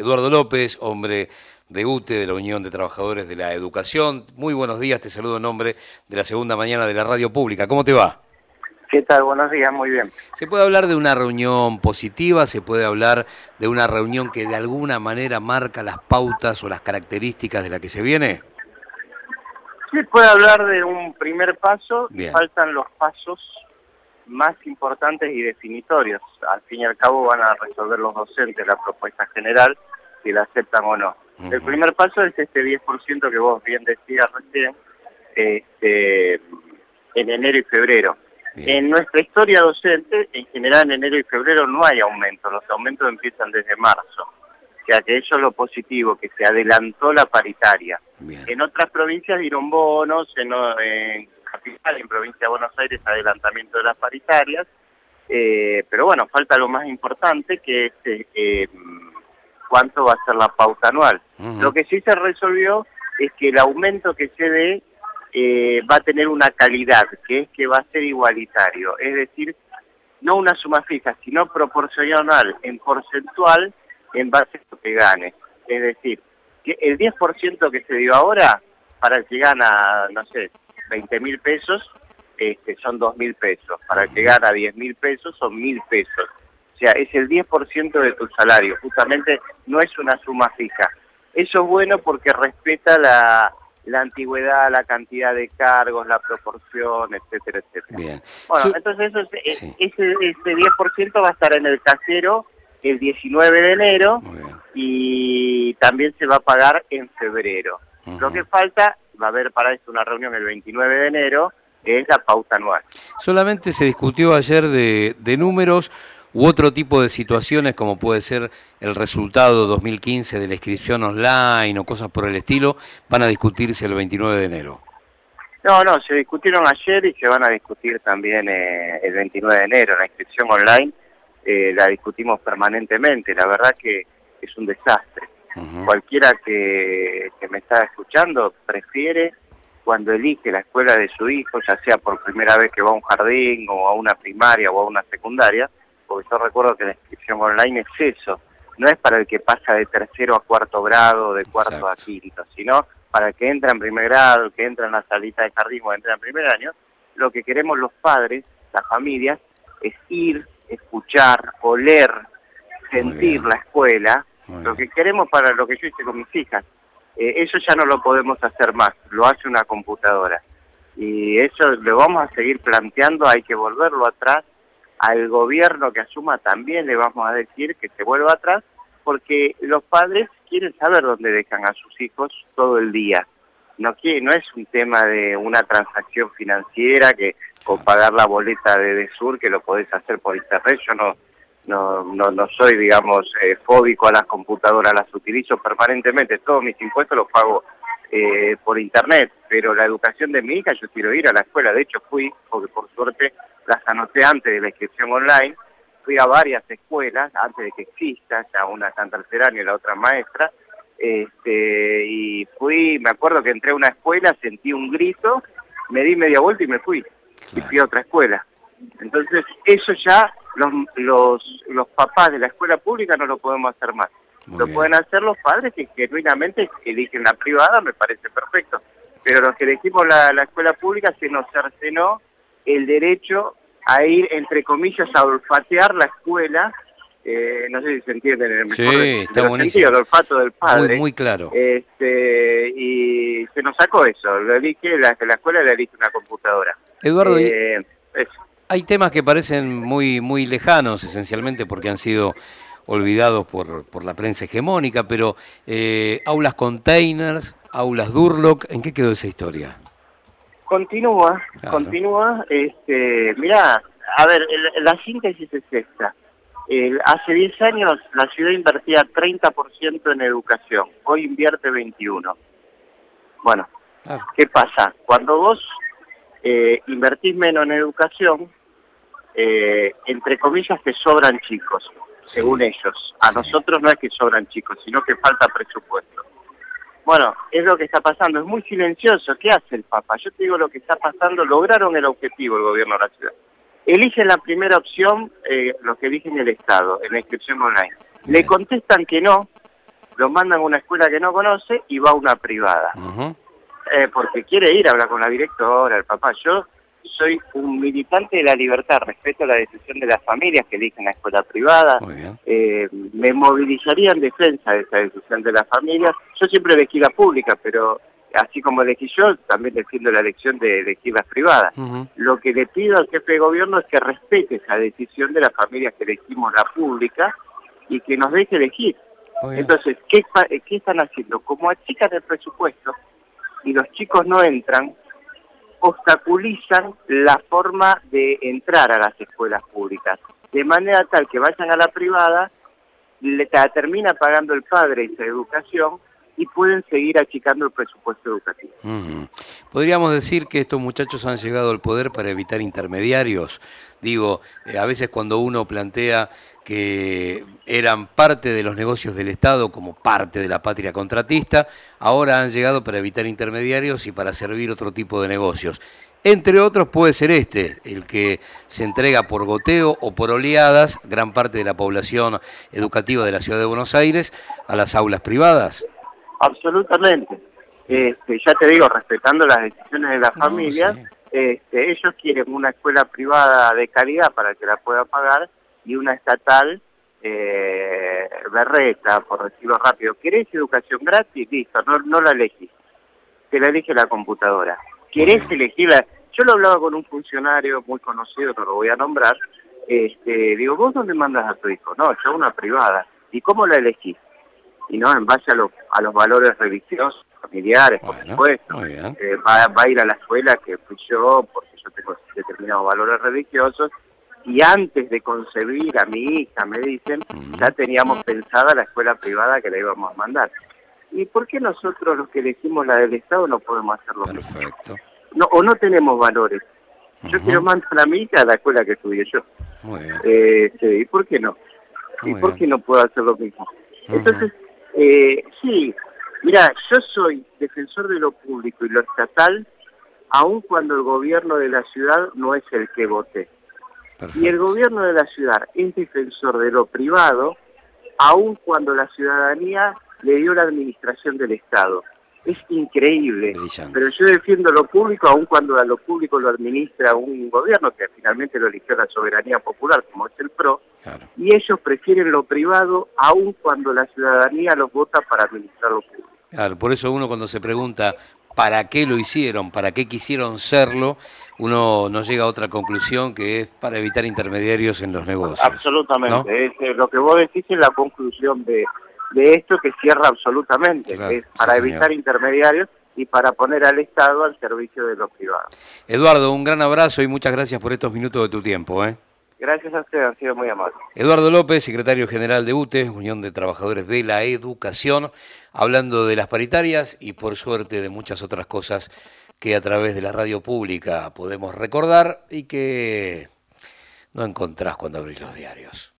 Eduardo López, hombre de UTE, de la Unión de Trabajadores de la Educación. Muy buenos días, te saludo en nombre de la segunda mañana de la radio pública. ¿Cómo te va? ¿Qué tal? Buenos días, muy bien. ¿Se puede hablar de una reunión positiva? ¿Se puede hablar de una reunión que de alguna manera marca las pautas o las características de la que se viene? Sí, puede hablar de un primer paso y Bien. faltan los pasos más importantes y definitorios. Al fin y al cabo van a resolver los docentes la propuesta general, si la aceptan o no. El primer paso es este 10% que vos bien decías recién, en enero y febrero. Bien. En nuestra historia docente, en general en enero y febrero no hay aumento, los aumentos empiezan desde marzo. O sea que eso es lo positivo, que se adelantó la paritaria. Bien. En otras provincias dieron bonos, en capital, en provincia de Buenos Aires, adelantamiento de las paritarias, pero bueno, falta lo más importante, que es cuánto va a ser la pauta anual. Lo que sí se resolvió es que el aumento que se dé va a tener una calidad, que es que va a ser igualitario, es decir, no una suma fija, sino proporcional en porcentual en base a lo que gane. Es decir, que el 10% que se dio ahora, para el que gana, no sé, 20.000 pesos, son 2.000 pesos. Para el que gana 10.000 pesos, son 1.000 pesos. O sea, es el 10% de tu salario. Justamente no es una suma fija. Eso es bueno porque respeta la antigüedad, la cantidad de cargos, la proporción, etcétera, etcétera. Bien. Bueno, entonces ese 10% va a estar en el casero el 19 de enero y también se va a pagar en febrero. Lo que falta, va a haber para esto una reunión el 29 de enero, es la pauta anual. Solamente se discutió ayer de números u otro tipo de situaciones como puede ser el resultado 2015 de la inscripción online o cosas por el estilo, van a discutirse el 29 de enero. No, se discutieron ayer y se van a discutir también el 29 de enero. La inscripción online la discutimos permanentemente, la verdad que es un desastre. Cualquiera que me está escuchando prefiere, cuando elige la escuela de su hijo, ya sea por primera vez que va a un jardín o a una primaria o a una secundaria, porque yo recuerdo que la inscripción online es eso, no es para el que pasa de tercero a cuarto grado, de cuarto a quinto, sino para el que entra en primer grado, el que entra en la salita de jardín o entra en primer año. Lo que queremos los padres, las familias, es ir, escuchar, oler, sentir la escuela, lo que queremos para lo que yo hice con mis hijas. Eso ya no lo podemos hacer más, lo hace una computadora. Y eso lo vamos a seguir planteando, hay que volverlo atrás. Al gobierno que asuma también le vamos a decir que se vuelva atrás, porque los padres quieren saber dónde dejan a sus hijos todo el día. No es un tema de una transacción financiera o pagar la boleta de Edesur, que lo podés hacer por internet. Yo no soy, digamos, fóbico a las computadoras, las utilizo permanentemente, todos mis impuestos los pago por internet, pero la educación de mi hija, yo quiero ir a la escuela. De hecho fui, porque por suerte las anoté antes de la inscripción online, fui a varias escuelas antes de que exista, ya una está en tercer año y la otra maestra, y fui, me acuerdo que entré a una escuela, sentí un grito, me di media vuelta y me fui, y fui a otra escuela. Entonces eso ya los papás de la escuela pública no lo podemos hacer más. Lo pueden hacer los padres que genuinamente eligen la privada, me parece perfecto. Pero los que elegimos la escuela pública se nos cercenó el derecho a ir, entre comillas, a olfatear la escuela. No sé si se entiende en el mejor sentido, el olfato del padre. Muy claro. Y se nos sacó eso, la escuela la elige una computadora. Eduardo, hay temas que parecen muy, muy lejanos, esencialmente porque han sido olvidados por la prensa hegemónica, pero aulas containers, aulas Durlock, ¿en qué quedó esa historia? Continúa. Mirá, a ver, la síntesis es esta. Hace 10 años la ciudad invertía 30% en educación, hoy invierte 21%. Bueno, ¿qué pasa? Cuando vos invertís menos en educación, entre comillas te sobran chicos, según ellos. A nosotros no es que sobran chicos, sino que falta presupuesto. Bueno, es lo que está pasando, es muy silencioso. ¿Qué hace el Papa? Yo te digo lo que está pasando, lograron el objetivo el gobierno de la ciudad. Eligen la primera opción, los que eligen el Estado, en la inscripción online. Le contestan que no, lo mandan a una escuela que no conoce y va a una privada. Porque quiere ir a hablar con la directora, el papá. Yo soy un militante de la libertad, respeto la decisión de las familias que eligen la escuela privada. Me movilizaría en defensa de esa decisión de las familias. Yo siempre elegí la pública, pero así como elegí yo, también defiendo la elección de elegir las privadas. Lo que le pido al jefe de gobierno es que respete esa decisión de las familias que elegimos la pública y que nos deje elegir. Entonces, ¿qué están haciendo? Como achican el presupuesto y los chicos no entran, obstaculizan la forma de entrar a las escuelas públicas, de manera tal que vayan a la privada, termina pagando el padre esa educación y pueden seguir achicando el presupuesto educativo. Podríamos decir que estos muchachos han llegado al poder para evitar intermediarios. Digo, a veces cuando uno plantea que eran parte de los negocios del Estado como parte de la patria contratista, ahora han llegado para evitar intermediarios y para servir otro tipo de negocios. Entre otros puede ser el que se entrega por goteo o por oleadas gran parte de la población educativa de la Ciudad de Buenos Aires a las aulas privadas. Absolutamente. Ya te digo, respetando las decisiones de las familias, ellos quieren una escuela privada de calidad para que la pueda pagar y una estatal berreta, por decirlo rápido. ¿Querés educación gratis? Listo, no la elegís. Te la elige la computadora. ¿Querés elegirla? Yo lo hablaba con un funcionario muy conocido, no lo voy a nombrar. Digo, ¿vos dónde mandas a tu hijo? No, yo a una privada. ¿Y cómo la elegís? Y no, en base a los valores religiosos, familiares, por supuesto. Va a ir a la escuela que fui yo, porque yo tengo determinados valores religiosos, y antes de concebir a mi hija, me dicen, ya teníamos pensada la escuela privada que la íbamos a mandar. ¿Y por qué nosotros los que elegimos la del Estado no podemos hacer lo mismo? No, o no tenemos valores. Yo quiero mandar a mi hija a la escuela que estudié yo. ¿Y por qué no? ¿Y por qué no puedo hacer lo mismo? Entonces, sí, mira, yo soy defensor de lo público y lo estatal, aun cuando el gobierno de la ciudad no es el que voté. Y el gobierno de la ciudad es defensor de lo privado, aun cuando la ciudadanía le dio la administración del Estado. Es increíble, pero yo defiendo lo público, aun cuando a lo público lo administra un gobierno que finalmente lo eligió la soberanía popular, como es el PRO, y ellos prefieren lo privado, aun cuando la ciudadanía los vota para administrar lo público. Claro, por eso uno cuando se pregunta para qué lo hicieron, para qué quisieron serlo, uno no llega a otra conclusión que es para evitar intermediarios en los negocios. Absolutamente, ¿no? Lo que vos decís es la conclusión de esto que cierra absolutamente, es para evitar intermediarios y para poner al Estado al servicio de los privados. Eduardo, un gran abrazo y muchas gracias por estos minutos de tu tiempo. Gracias a usted, han sido muy amables. Eduardo López, secretario general de UTE, Unión de Trabajadores de la Educación, hablando de las paritarias y por suerte de muchas otras cosas que a través de la radio pública podemos recordar y que no encontrás cuando abrís los diarios.